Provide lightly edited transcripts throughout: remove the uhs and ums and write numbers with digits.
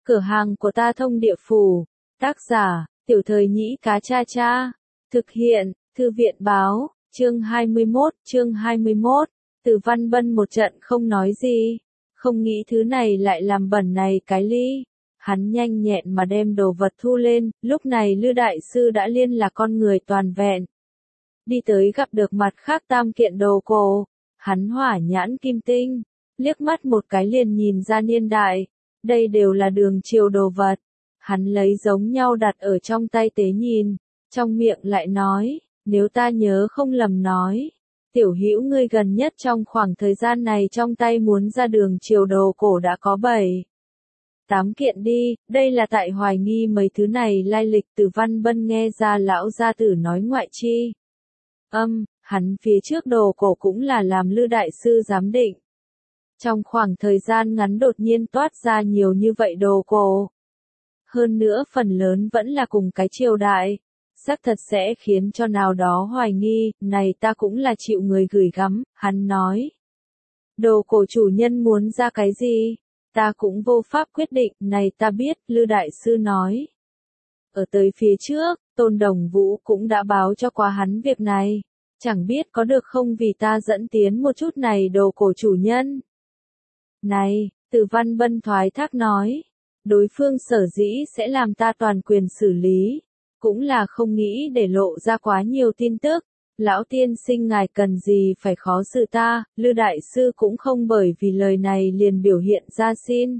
Cửa hàng của ta thông địa phủ. Tác giả, Tiểu Thời Nhĩ Cá Cha Cha. Thực hiện, Thư viện báo, chương 21. Từ Văn Bân một trận không nói gì. Không nghĩ thứ này lại làm bẩn này cái ly. Hắn nhanh nhẹn mà đem đồ vật thu lên, lúc này Lư Đại Sư đã liên là con người toàn vẹn. Đi tới gặp được mặt khác tam kiện đồ cổ. Hắn hỏa nhãn kim tinh, liếc mắt một cái liền nhìn ra niên đại. Đây đều là đường triều đồ vật. Hắn lấy giống nhau đặt ở trong tay tế nhìn, trong miệng lại nói, nếu ta nhớ không lầm nói, tiểu hữu ngươi gần nhất trong khoảng thời gian này trong tay muốn ra đường triều đồ cổ đã có 7-8 kiện đi, đây là tại hoài nghi mấy thứ này lai lịch. Từ Văn Bân nghe ra lão gia tử nói ngoại chi. Hắn phía trước đồ cổ cũng là làm Lư Đại Sư giám định. Trong khoảng thời gian ngắn đột nhiên toát ra nhiều như vậy đồ cổ. Hơn nữa phần lớn vẫn là cùng cái triều đại. Xác thật sẽ khiến cho nào đó hoài nghi, này ta cũng là chịu người gửi gắm, hắn nói. Đồ cổ chủ nhân muốn ra cái gì? Ta cũng vô pháp quyết định, này ta biết, Lư Đại Sư nói. Ở tới phía trước, Tôn Đồng Vũ cũng đã báo cho qua hắn việc này. Chẳng biết có được không vì ta dẫn tiến một chút này đồ cổ chủ nhân. Này, Từ Văn Bân thoái thác nói. Đối phương sở dĩ sẽ làm ta toàn quyền xử lý. Cũng là không nghĩ để lộ ra quá nhiều tin tức. Lão tiên sinh ngài cần gì phải khó xử ta. Lư Đại Sư cũng không bởi vì lời này liền biểu hiện ra xin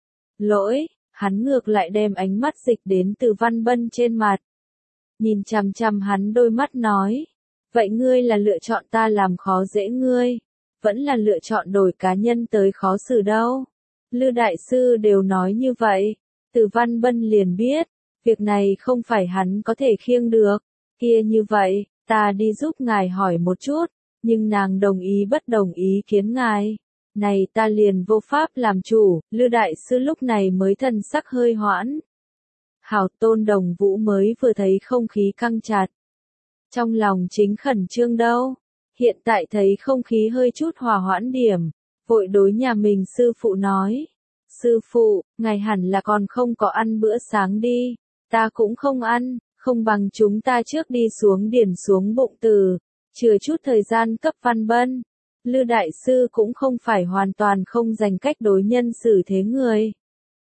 lỗi. Hắn ngược lại đem ánh mắt dịch đến Từ Văn Bân trên mặt. Nhìn chằm chằm hắn đôi mắt nói. Vậy ngươi là lựa chọn ta làm khó dễ ngươi, vẫn là lựa chọn đổi cá nhân tới khó xử đâu. Lư Đại Sư đều nói như vậy, Từ Văn Bân liền biết, việc này không phải hắn có thể khiêng được. Kia như vậy, ta đi giúp ngài hỏi một chút, nhưng nàng đồng ý bất đồng ý kiến ngài. Này ta liền vô pháp làm chủ. Lư Đại Sư lúc này mới thần sắc hơi hoãn. Hảo, Tôn Đồng Vũ mới vừa thấy không khí căng chặt. Trong lòng chính khẩn trương đâu, hiện tại thấy không khí hơi chút hòa hoãn điểm, vội đối nhà mình sư phụ nói. Sư phụ, ngài hẳn là còn không có ăn bữa sáng đi, ta cũng không ăn, không bằng chúng ta trước đi xuống điển xuống bụng từ, chừa chút thời gian cấp Văn Bân. Lư Đại Sư cũng không phải hoàn toàn không dành cách đối nhân xử thế người.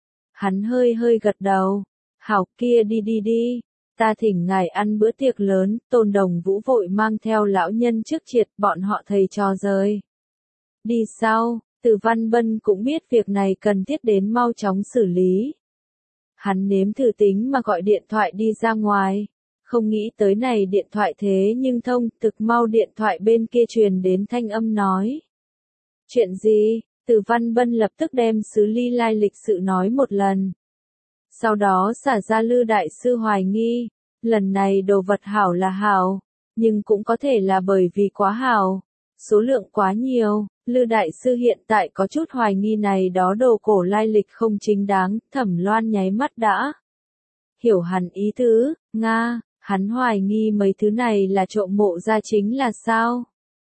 Hắn hơi gật đầu, hảo kia đi. Ta thỉnh ngài ăn bữa tiệc lớn. Tôn Đồng Vũ vội mang theo lão nhân trước triệt bọn họ thầy trò rời. Đi sau, Từ Văn Bân cũng biết việc này cần thiết đến mau chóng xử lý. Hắn nếm thử tính mà gọi điện thoại đi ra ngoài. Không nghĩ tới này điện thoại thế nhưng thông, thực mau điện thoại bên kia truyền đến thanh âm nói. Chuyện gì? Từ Văn Bân lập tức đem xứ ly lai lịch sự nói một lần. Sau đó xả ra Lư Đại Sư hoài nghi, lần này đồ vật hảo là hảo, nhưng cũng có thể là bởi vì quá hảo, số lượng quá nhiều. Lư Đại Sư hiện tại có chút hoài nghi này đó đồ cổ lai lịch không chính đáng. Thẩm Loan nháy mắt đã hiểu hẳn ý tứ. Hắn hoài nghi mấy thứ này là trộm mộ ra chính là sao?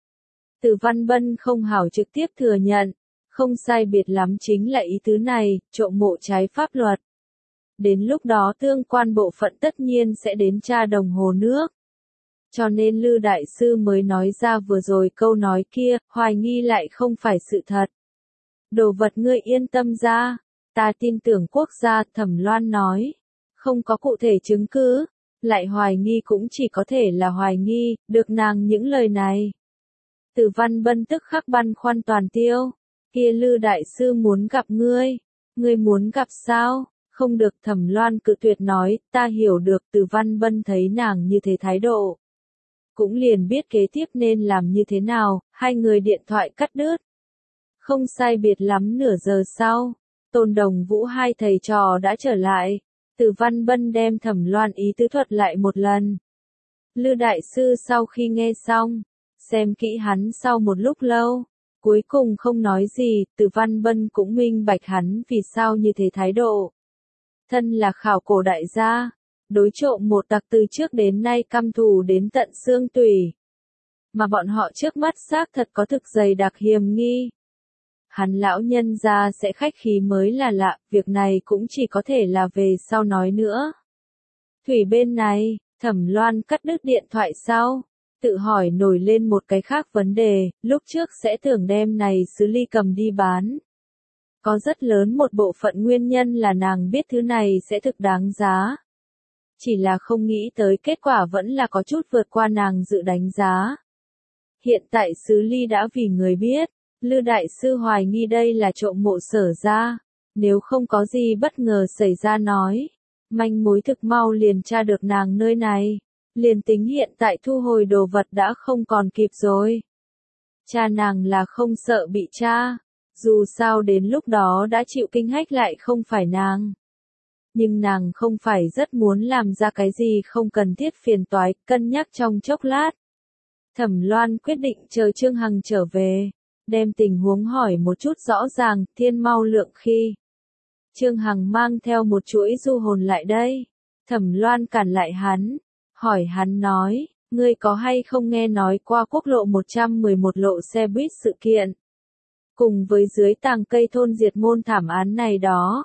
Từ Văn Bân không hảo trực tiếp thừa nhận, không sai biệt lắm chính là ý tứ này, trộm mộ trái pháp luật. Đến lúc đó tương quan bộ phận tất nhiên sẽ đến tra đồng hồ nước. Cho nên Lư Đại Sư mới nói ra vừa rồi câu nói kia, hoài nghi lại không phải sự thật. Đồ vật ngươi yên tâm ra, ta tin tưởng quốc gia. Thẩm Loan nói, không có cụ thể chứng cứ, lại hoài nghi cũng chỉ có thể là hoài nghi. Được nàng những lời này, Từ Văn Bân tức khắc băn khoăn toàn tiêu. Kia Lư Đại Sư muốn gặp ngươi muốn gặp sao? Không được. Thẩm Loan cự tuyệt nói, ta hiểu được. Từ Văn Bân thấy nàng như thế thái độ, cũng liền biết kế tiếp nên làm như thế nào. Hai người điện thoại cắt đứt. Không sai biệt lắm nửa giờ sau, Tôn Đồng Vũ hai thầy trò đã trở lại. Từ Văn Bân đem Thẩm Loan ý tứ thuật lại một lần. Lư Đại Sư sau khi nghe xong, xem kỹ hắn sau một lúc lâu, cuối cùng không nói gì. Từ Văn Bân cũng minh bạch hắn vì sao như thế thái độ. Thân là khảo cổ đại gia, đối trộm một tặc từ trước đến nay căm thù đến tận xương tủy. Mà bọn họ trước mắt xác thật có thực dày đặc hiềm nghi. hắn lão nhân gia sẽ khách khí mới là lạ, việc này cũng chỉ có thể là về sau nói nữa. Thủy bên này, Thẩm Loan cắt đứt điện thoại sau, tự hỏi nổi lên một cái khác vấn đề, lúc trước sẽ tưởng đem này sứ ly cầm đi bán. Có rất lớn một bộ phận nguyên nhân là nàng biết thứ này sẽ thực đáng giá. Chỉ là không nghĩ tới kết quả vẫn là có chút vượt qua nàng dự đánh giá. Hiện tại sứ ly đã vì người biết, Lư đại sư hoài nghi đây là trộm mộ Sở ra, nếu không có gì bất ngờ xảy ra nói, manh mối thực mau liền tra được nàng nơi này, liền tính hiện tại thu hồi đồ vật đã không còn kịp rồi. Cha nàng là không sợ bị tra, dù sao đến lúc đó đã chịu kinh hách lại không phải nàng. Nhưng nàng không phải rất muốn làm ra cái gì không cần thiết phiền toái, cân nhắc trong chốc lát. Thẩm Loan quyết định chờ Trương Hằng trở về, đem tình huống hỏi một chút rõ ràng, thiên mau lượng khi. Trương Hằng mang theo một chuỗi du hồn lại đây, Thẩm Loan cản lại hắn, hỏi hắn nói, ngươi có hay không nghe nói qua quốc lộ 111 lộ xe buýt sự kiện, cùng với dưới tàng cây thôn diệt môn thảm án này đó.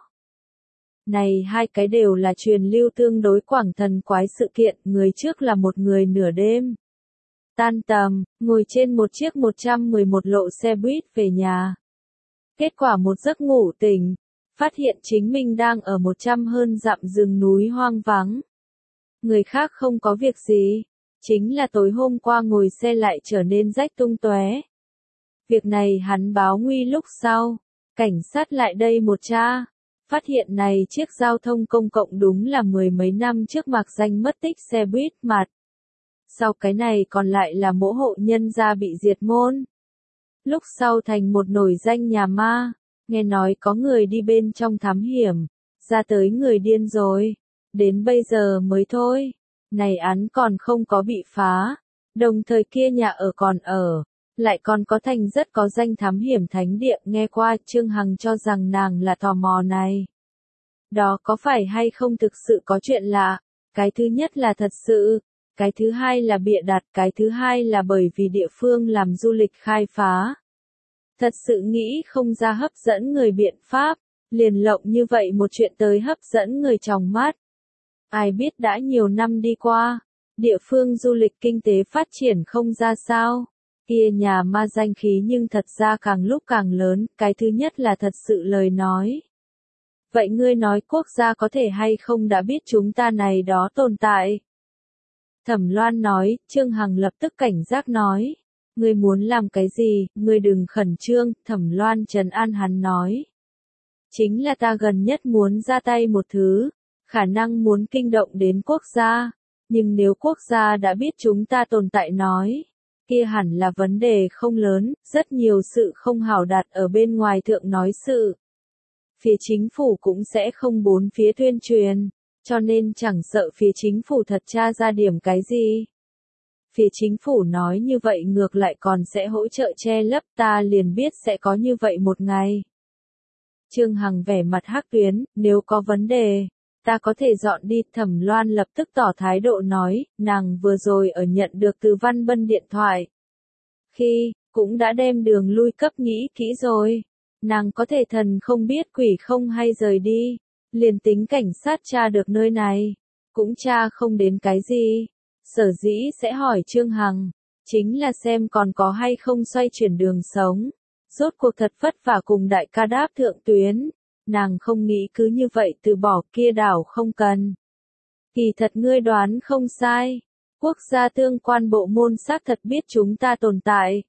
Này hai cái đều là truyền lưu tương đối quảng thần quái sự kiện, người trước là một người nửa đêm. Tan tầm, ngồi trên một chiếc 111 lộ xe buýt về nhà. Kết quả một giấc ngủ tỉnh, phát hiện chính mình đang ở 100 hơn dặm rừng núi hoang vắng. Người khác không có việc gì, chính là tối hôm qua ngồi xe lại trở nên rách tung tóe. Việc này hắn báo nguy lúc sau, cảnh sát lại đây một tra, phát hiện này chiếc giao thông công cộng đúng là mười mấy năm trước mạc danh mất tích xe buýt mặt. Sau cái này còn lại là mỗ hộ nhân gia bị diệt môn. Lúc sau thành một nổi danh nhà ma, nghe nói có người đi bên trong thám hiểm, ra tới người điên rồi, đến bây giờ mới thôi, này án còn không có bị phá, đồng thời kia nhà ở còn ở, lại còn có thành rất có danh thám hiểm thánh địa, nghe qua Trương Hằng cho rằng nàng là tò mò này. Đó có phải hay không thực sự có chuyện lạ, cái thứ nhất là thật sự. Cái thứ hai là bịa đặt, cái thứ hai là bởi vì địa phương làm du lịch khai phá. Thật sự nghĩ không ra hấp dẫn người biện pháp, liền lộng như vậy một chuyện tới hấp dẫn người trong mắt. Ai biết đã nhiều năm đi qua, địa phương du lịch kinh tế phát triển không ra sao. Kia nhà ma danh khí nhưng thật ra càng lúc càng lớn, cái thứ nhất là thật sự lời nói. Vậy ngươi nói quốc gia có thể hay không đã biết chúng ta này đó tồn tại? Thẩm Loan nói, Trương Hằng lập tức cảnh giác nói. Ngươi muốn làm cái gì, ngươi đừng khẩn trương, Thẩm Loan trấn an hắn nói. Chính là ta gần nhất muốn ra tay một thứ, khả năng muốn kinh động đến quốc gia, nhưng nếu quốc gia đã biết chúng ta tồn tại nói, kia hẳn là vấn đề không lớn, rất nhiều sự không hảo đặt ở bên ngoài thượng nói sự. Phía chính phủ cũng sẽ không bốn phía tuyên truyền. Cho nên chẳng sợ phía chính phủ thật tra ra điểm cái gì. Phía chính phủ nói như vậy ngược lại còn sẽ hỗ trợ che lấp, ta liền biết sẽ có như vậy một ngày. Trương Hằng vẻ mặt hắc tuyến, nếu có vấn đề, ta có thể dọn đi. Thẩm Loan lập tức tỏ thái độ nói, nàng vừa rồi ở nhận được từ Văn Bân điện thoại. Khi, cũng đã đem đường lui cấp nghĩ kỹ rồi. Nàng có thể thần không biết quỷ không hay rời đi. Liền tính cảnh sát tra được nơi này, cũng tra không đến cái gì. Sở dĩ sẽ hỏi Trương Hằng, chính là xem còn có hay không xoay chuyển đường sống. Rốt cuộc thật vất vả cùng đại ca đáp thượng tuyến, nàng không nghĩ cứ như vậy từ bỏ kia đảo không cần. Kỳ thật ngươi đoán không sai, quốc gia tương quan bộ môn xác thật biết chúng ta tồn tại.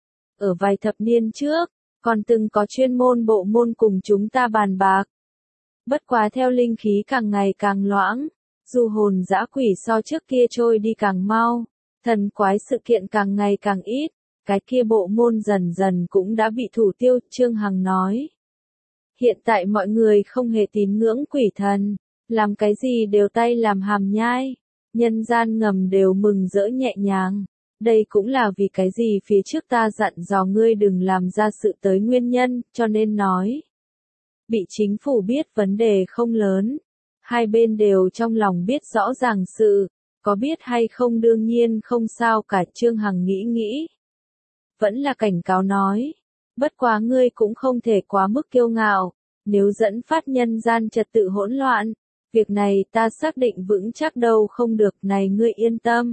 Ở vài thập niên trước, còn từng có chuyên môn bộ môn cùng chúng ta bàn bạc. Bất quá theo linh khí càng ngày càng loãng, du hồn dã quỷ so trước kia trôi đi càng mau, thần quái sự kiện càng ngày càng ít, cái kia bộ môn dần dần cũng đã bị thủ tiêu, Trương Hằng nói. Hiện tại mọi người không hề tín ngưỡng quỷ thần, làm cái gì đều tay làm hàm nhai, nhân gian ngầm đều mừng rỡ nhẹ nhàng. Đây cũng là vì cái gì phía trước ta dặn dò ngươi đừng làm ra sự tới nguyên nhân, cho nên nói. Bị chính phủ biết vấn đề không lớn, hai bên đều trong lòng biết rõ ràng sự, có biết hay không đương nhiên không sao cả. Trương Hằng nghĩ, vẫn là cảnh cáo nói, Bất quá ngươi cũng không thể quá mức kiêu ngạo, nếu dẫn phát nhân gian trật tự hỗn loạn, việc này ta xác định vững chắc đâu không được, này ngươi yên tâm.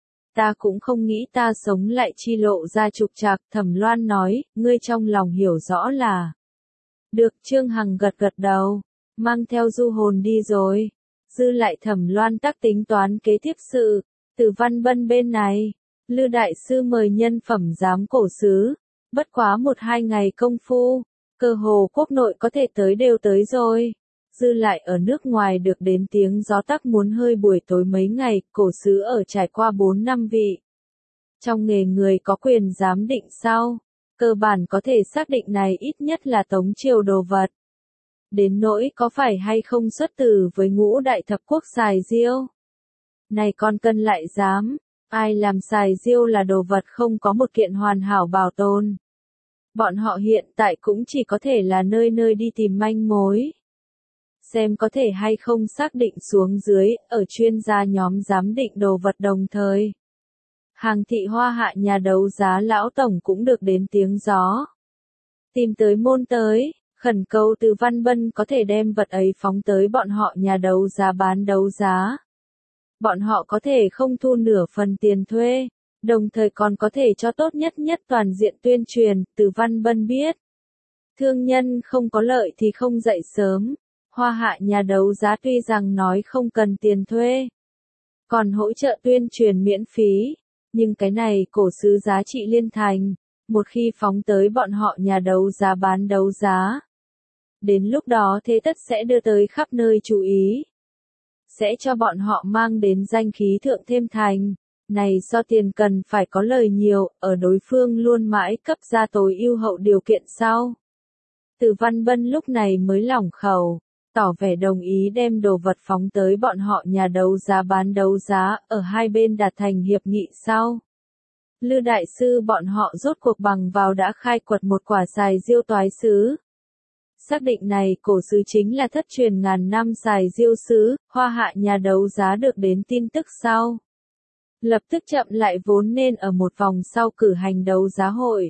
Ta cũng không nghĩ ta sống lại chi lộ ra trục trặc, Thẩm Loan nói, ngươi trong lòng hiểu rõ là. Được, Trương Hằng gật gật đầu, mang theo du hồn đi rồi. Dư lại Thẩm Loan tắc tính toán kế tiếp sự, Từ Văn Bân bên này, Lư Đại Sư mời nhân phẩm giám cổ sứ, bất quá 1-2 ngày công phu, cơ hồ quốc nội có thể tới đều tới rồi. Dư lại ở nước ngoài được đến tiếng gió tắc muốn hơi buổi tối mấy ngày, cổ sứ ở trải qua 4 năm vị. Trong nghề người có quyền giám định sau, cơ bản có thể xác định này ít nhất là Tống triều đồ vật. Đến nỗi có phải hay không xuất từ với ngũ đại thập quốc xài diêu. Này con cân lại dám, ai làm xài diêu là đồ vật không có một kiện hoàn hảo bảo tồn. Bọn họ hiện tại cũng chỉ có thể là nơi nơi đi tìm manh mối. Xem có thể hay không xác định xuống dưới, ở chuyên gia nhóm giám định đồ vật đồng thời. Hàng thị Hoa Hạ nhà đấu giá lão tổng cũng được đến tiếng gió. Tìm tới môn tới, khẩn cầu Từ Văn Bân có thể đem vật ấy phóng tới bọn họ nhà đấu giá bán đấu giá. Bọn họ có thể không thu nửa phần tiền thuê, đồng thời còn có thể cho tốt nhất toàn diện tuyên truyền, Từ Văn Bân biết. Thương nhân không có lợi thì không dậy sớm. Hoa Hạ nhà đấu giá tuy rằng nói không cần tiền thuê, còn hỗ trợ tuyên truyền miễn phí, nhưng cái này cổ sứ giá trị liên thành, một khi phóng tới bọn họ nhà đấu giá bán đấu giá. Đến lúc đó thế tất sẽ đưa tới khắp nơi chú ý. Sẽ cho bọn họ mang đến danh khí thượng thêm thành. Này do tiền cần phải có lời nhiều, ở đối phương luôn mãi cấp ra tối ưu hậu điều kiện sau. Từ Văn Bân lúc này mới lỏng khẩu, tỏ vẻ đồng ý đem đồ vật phóng tới bọn họ nhà đấu giá bán đấu giá, ở hai bên đạt thành hiệp nghị sau. Lư Đại Sư bọn họ rốt cuộc bằng vào đã khai quật một quả xài diêu toái sứ. Xác định này cổ sứ chính là thất truyền ngàn năm xài diêu sứ, Hoa Hạ nhà đấu giá được đến tin tức sau. Lập tức chậm lại vốn nên ở một vòng sau cử hành đấu giá hội.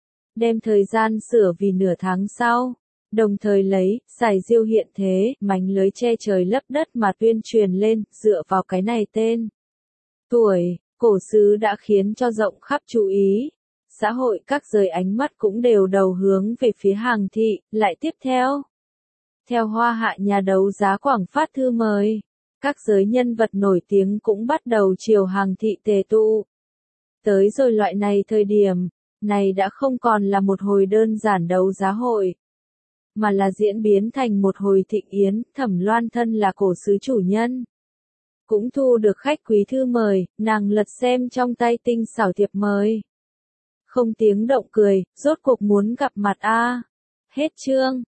Đem thời gian sửa vì nửa tháng sau. Đồng thời lấy, xài diêu hiện thế, mảnh lưới che trời lấp đất mà tuyên truyền lên, dựa vào cái này tên. Tuổi, cổ sứ đã khiến cho rộng khắp chú ý. Xã hội các giới ánh mắt cũng đều đầu hướng về phía Hàng thị, lại tiếp theo. Theo Hoa Hạ nhà đấu giá quảng phát thư mời, các giới nhân vật nổi tiếng cũng bắt đầu chiều Hàng thị tề tụ. Tới rồi loại này thời điểm, này đã không còn là một hồi đơn giản đấu giá hội, mà là diễn biến thành một hồi thịnh yến. Thẩm Loan thân là cổ sứ chủ nhân, cũng thu được khách quý thư mời, nàng lật xem trong tay tinh xảo thiệp mời. Không tiếng động cười, rốt cuộc muốn gặp mặt a. Hết chương.